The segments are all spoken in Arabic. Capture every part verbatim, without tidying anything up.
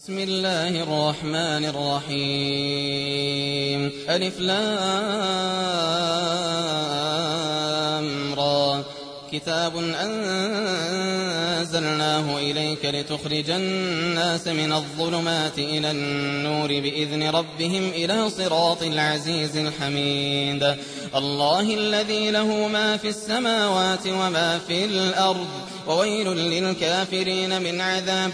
بسم الله الرحمن الرحيم ألف لام را كتاب أنزلناه إليك لتخرج الناس من الظلمات إلى النور بإذن ربهم إلى صراط العزيز الحميد الله الذي له ما في السماوات وما في الأرض وويل للكافرين من عذاب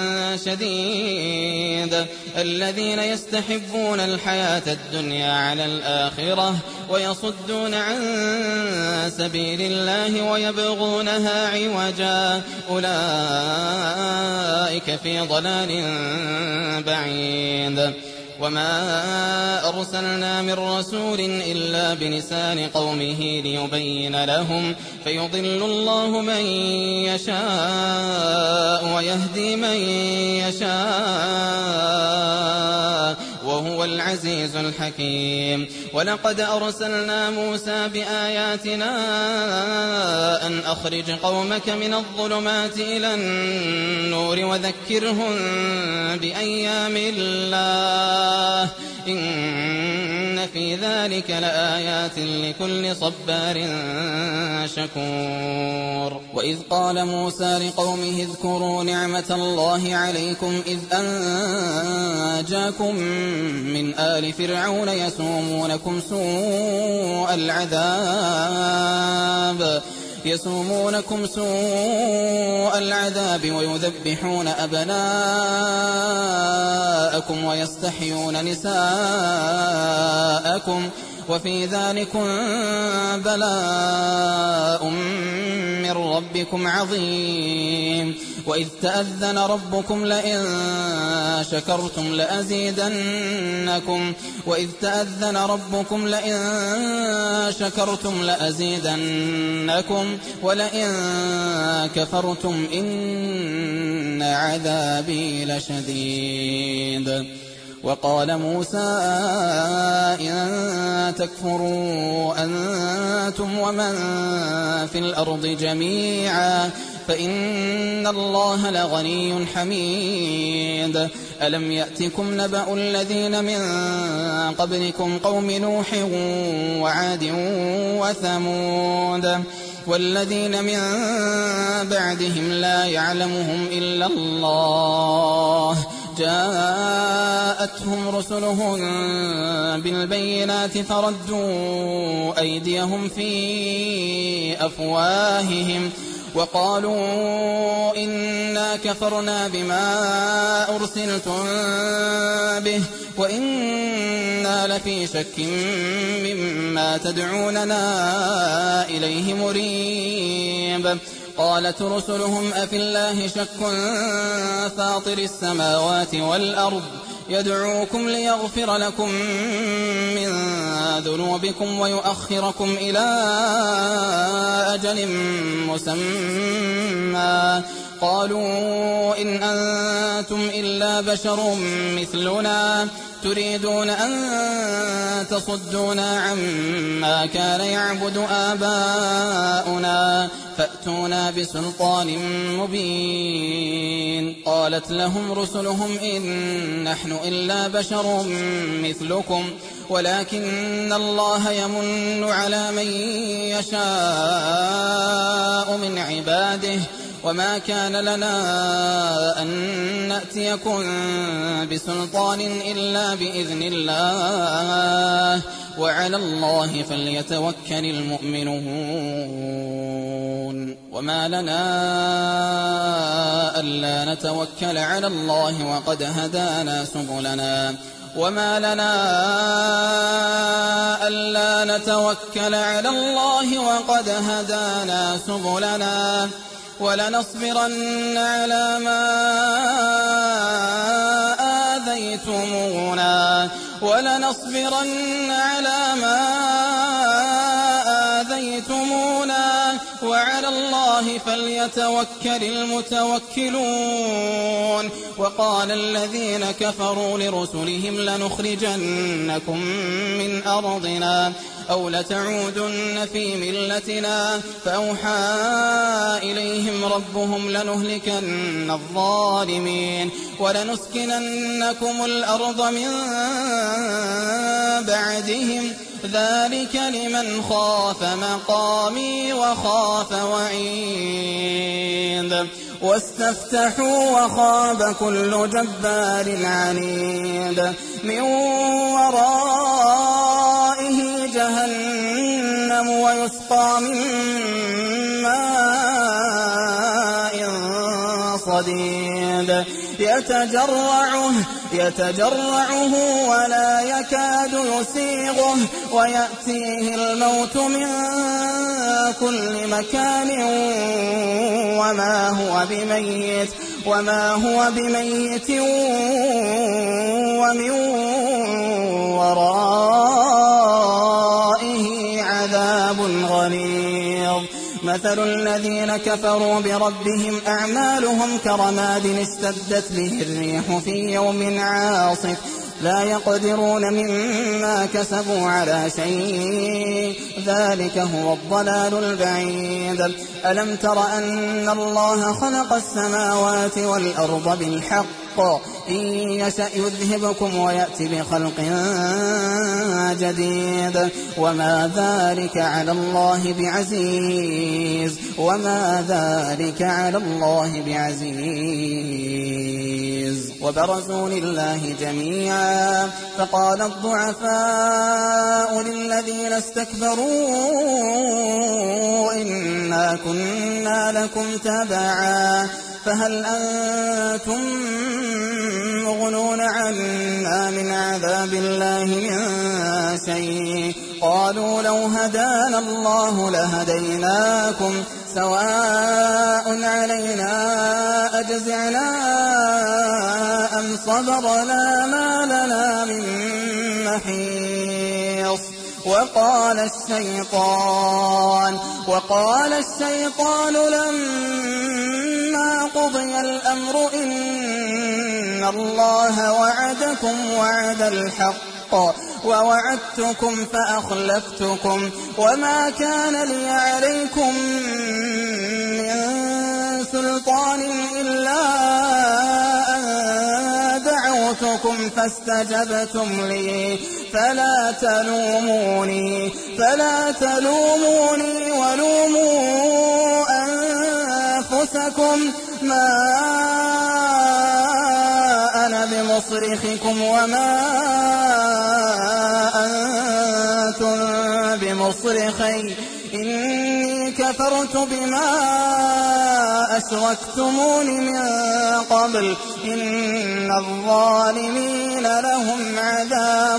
شديد الذين يستحبون الحياة الدنيا على الآخرة ويصدون عن سبيل الله ويبغونها عوجا أولئك في ضلال بعيد وما أرسلنا من رسول إلا بلسان قومه ليبين لهم فيضل الله من يشاء ويهدي من يشاء وهو العزيز الحكيم ولقد أرسلنا موسى بآياتنا أن أخرج قومك من الظلمات إلى النور وذكرهم بأيام الله إن في ذلك لآيات لكل صبار شكور وإذ قال موسى لقومه اذكروا نعمة الله عليكم إذ أنجاكم من آل فرعون يسومونكم سوء العذاب يسومونكم سوء العذاب ويذبحون أبناءكم ويستحيون نساءكم وفي ذلكم بلاء من ربكم عظيم وإذ تأذن ربكم لئن شكرتم لأزيدنكم وإذ تأذن ربكم لئن شكرتم لأزيدنكم ولئن كفرتم إن عذابي لشديد وقال موسى إن تكفروا أنتم ومن في الأرض جميعا فإن الله لغني حميد ألم يأتكم نبأ الذين من قبلكم قوم نوح وعاد وثمود والذين من بعدهم لا يعلمهم إلا الله جاءتهم رسلهم بالبينات فردوا أيديهم في أفواههم وقالوا إنا كفرنا بما أرسلتم به وإنا لفي شك مما تدعوننا إليه مريب قالت رسلهم أفي الله شك فاطر السماوات والأرض يدعوكم ليغفر لكم من ذنوبكم ويؤخركم إلى أجل مسمى قالوا إن أنتم إلا بشر مثلنا تريدون أن تصدونا عما كان يعبد آباؤنا فأتونا بسلطان مبين قالت لهم رسلهم إن نحن إلا بشر مثلكم ولكن الله يمن على من يشاء من عباده وما كان لنا أن نأتيكم بسلطان إلا بإذن الله وعلى الله فليتوكل المؤمنون وما لنا ألا نتوكل على الله وقد هدانا سبلنا وما لنا ألا نتوكل على الله وقد هدانا سبلنا ولنصبرن على ما آذيتمونا ولنصبرن على ما آذيتمونا وعلى الله فليتوكل المتوكلون. وقال الذين كفروا لرسلهم لنخرجنكم من أرضنا أو لتعودن في ملتنا فأوحى إليهم ربهم لنهلكن الظالمين ولنسكننكم الأرض من بعدهم ذلك لمن خاف مقامي وخاف وعيد. واستفتحوا وخاب كل جبار عنيد من ورائه جهنم ويسقى من ماء صديد يتجرعه, يتجرعه ولا يكاد يسيغه ويأتيه الموت من كل مكان وما هو بميت, وما هو بميت ومن ورائه عذاب غليظ. مثل الذين كفروا بربهم أعمالهم كرماد اشتدت به الريح في يوم عاصف لا يقدرون مما كسبوا على شيء ذلك هو الضلال البعيد. ألم تر أن الله خلق السماوات والأرض بالحق إن يشأ يذهبكم ويأتي بخلق جديد وما ذلك على الله بعزيز وما ذلك على الله بعزيز. وبرزوا لله جميعا فقال الضعفاء للذين استكبروا إنا كنا لكم تبعا فهل أنتم مغنون عنا من عذاب الله من شيء قالوا لو هدانا الله لهديناكم سواء علينا أجزعنا أم صبرنا ما لنا من محيص. وقال الشيطان وقال الشيطان لما قضي الأمر إن الله وعدكم وعد الحق ووعدتكم فأخلفتكم وما كان لي عليكم من سلطان إلا أن دعوتكم فاستجبتم لي فلا تلوموني فلا تلوموني ولوموا أنفسكم ما أنا بمصرخكم وما أنتم بمصرخي إني كفرت بما أشركتمون من قبل إن الظالمين لهم عذاب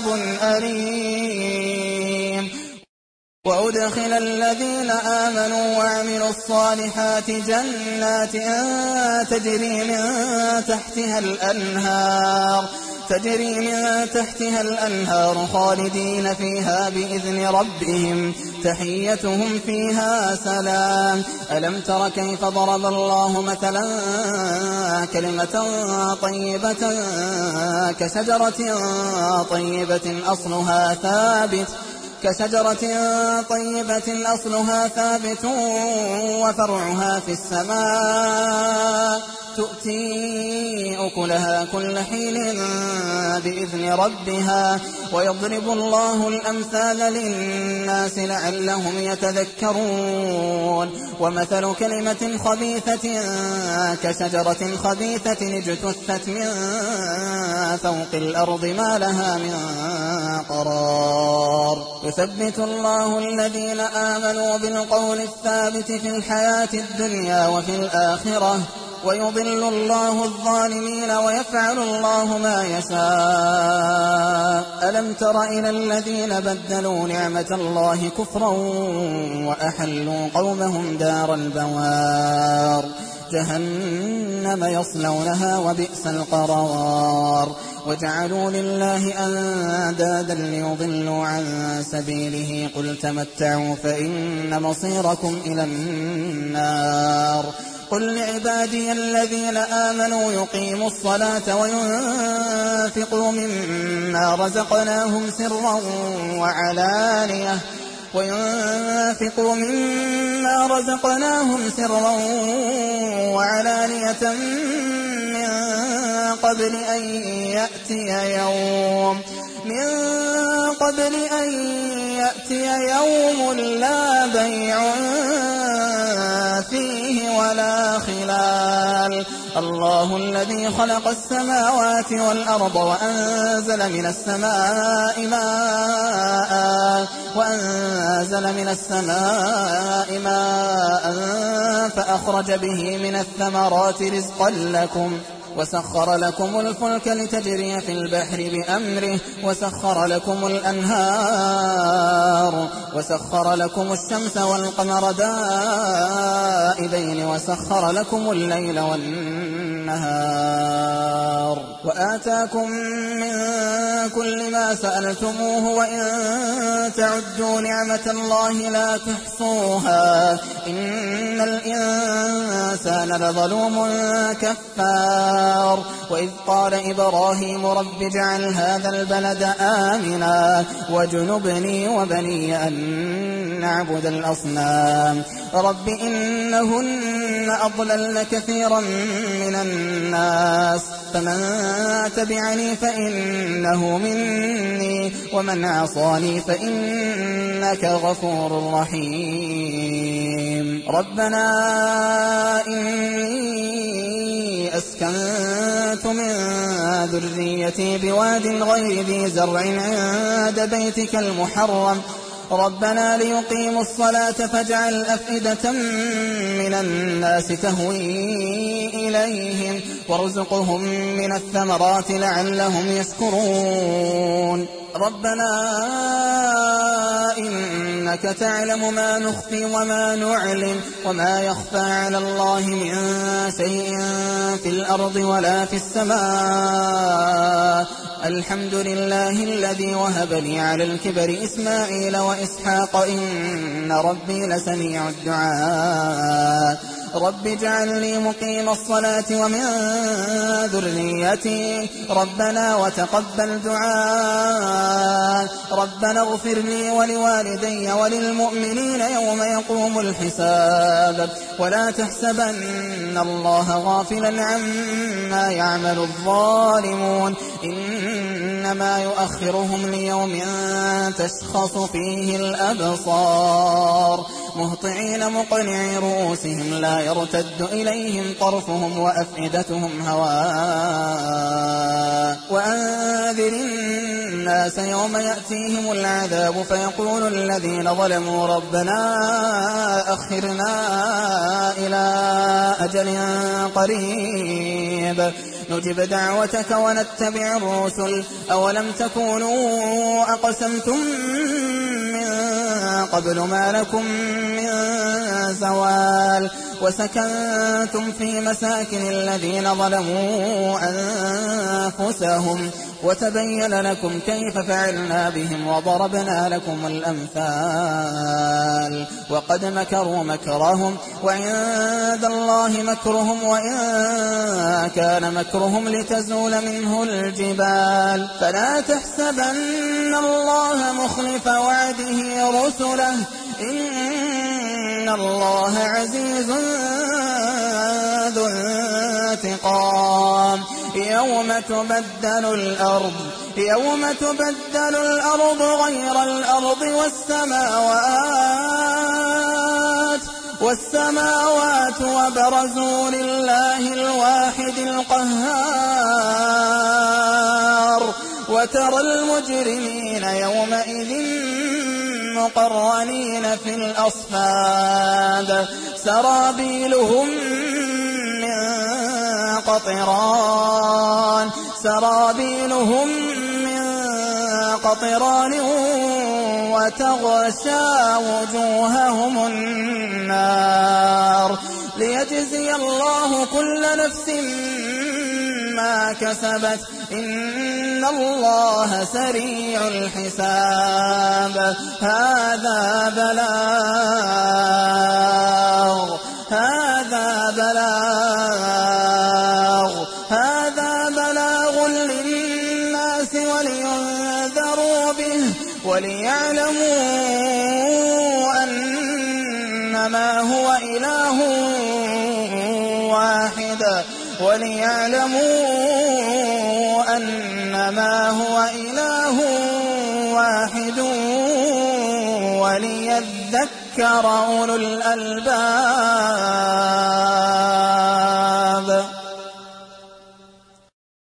أليم. وأدخل الذين آمنوا وعملوا الصالحات جنات تجري من تحتها الأنهار تجري من تحتها الأنهار خالدين فيها بإذن ربهم تحيتهم فيها سلام. ألم تر كيف ضرب الله مثلا كلمة طيبة كشجرة طيبة أصلها ثابت كشجرة طيبة أصلها ثابت وفرعها في السماء تؤتي أكلها كل حين بإذن ربها ويضرب الله الأمثال للناس لعلهم يتذكرون. ومثل كلمة خبيثة كشجرة خبيثة اجتثت من فوق الأرض ما لها من قرار يثبت الله الذين آمنوا بالقول الثابت في الحياة الدنيا وفي الآخرة ويضل الله الظالمين ويفعل الله ما يشاء. ألم تر إلى الذين بدلوا نعمة الله كفرا وأحلوا قومهم دار البوار جهنم يصلونها وبئس القرار وجعلوا لله أندادا ليضلوا عن سبيله قل تمتعوا فإن مصيركم إلى النار قل لعبادي الذين آمنوا يقيموا الصلاة وينفقوا مما رزقناهم سرا وعلانية وينفقوا مما رزقناهم سرا وعلانية من قبل أن يأتي يوم من قبل أن يأتي يوم لا بيع فيه ولا خلال الله الذي خلق السماوات والأرض وأنزل من السماء ماء وأنزل من السماء ماء فأخرج به من الثمرات رزقا لكم وسخر لكم الفلك لتجري في البحر بأمره وسخر لكم الأنهار وسخر لكم الشمس والقمر دائبين وسخر لكم الليل والنهار وآتاكم من كل ما سألتموه وإن تعدوا نعمة الله لا تحصوها إن الإنسان لظلوم كفار وإذ قال إبراهيم رب اجعل هذا البلد آمنا واجنبني وبني أن نعبد الأصنام رب إنهن أضللن كثيرا من الناس فمن تبعني فإنه مني ومن عصاني فإنك غفور رحيم ربنا إني أسكنت من ذريتي بواد غير ذي زرع عند بيتك المحرم ربنا ليقيموا الصلاة فاجعل أفئدة من الناس تهوي إليهم وارزقهم من الثمرات لعلهم يشكرون ربنا إنك تعلم ما نخفي وما نعلن وما يخفى على الله من شيء في الأرض ولا في السماء الحمد لله الذي وهب لي على الكبر إسماعيل وإسحاق إن ربي لسميع الدعاء رب اجعل لي مقيم الصلاة ومن ذريتي ربنا وتقبل دعاء ربنا اغفر لي ولوالدي وللمؤمنين يوم يقوم الحساب ولا تحسبن الله غافلا عما يعمل الظالمون إنما يؤخرهم ليوم تشخص فيه الأبصار مهطعين مقنعي رؤوسهم لا يرتد إليهم طرفهم وأفئدتهم هواء وأنذر الناس يوم يأتيهم العذاب فيقول الذين ظلموا ربنا أخرنا إلى أجل قريب نجب دعوتك ونتبع الرسل أولم تكونوا أقسمتم من قبل ما لكم من زوال وسكنتم في مساكن الذين ظلموا أنفسهم وتبين لكم كيف فعلنا بهم وضربنا لكم الأمثال وقد مكروا مكرهم وعند الله مكرهم وإن كان مكرهم لتزول منه الجبال فلا تحسبن الله مخلف وعده رسله إن الله عزيز ذو انتقام يوم تبدل الأرض يوم تبدل الأرض غير الأرض والسماوات والسماوات وبرزوا لله الواحد القهار وترى المجرمين يومئذ مقرنين في الأصفاد سرابيلهم من قطران سرابيلهم من قطران وتغشى وجوههم النار ليجزي الله كل نفس ما كسبت إن الله سريع الحساب. هذا بلاغ هذا بلاغ هذا بلاغ للناس ولينذروا به وليعلموا أنما هو إله واحد وليعلموا أنما هو إله واحد وليذكر أولو الألباب.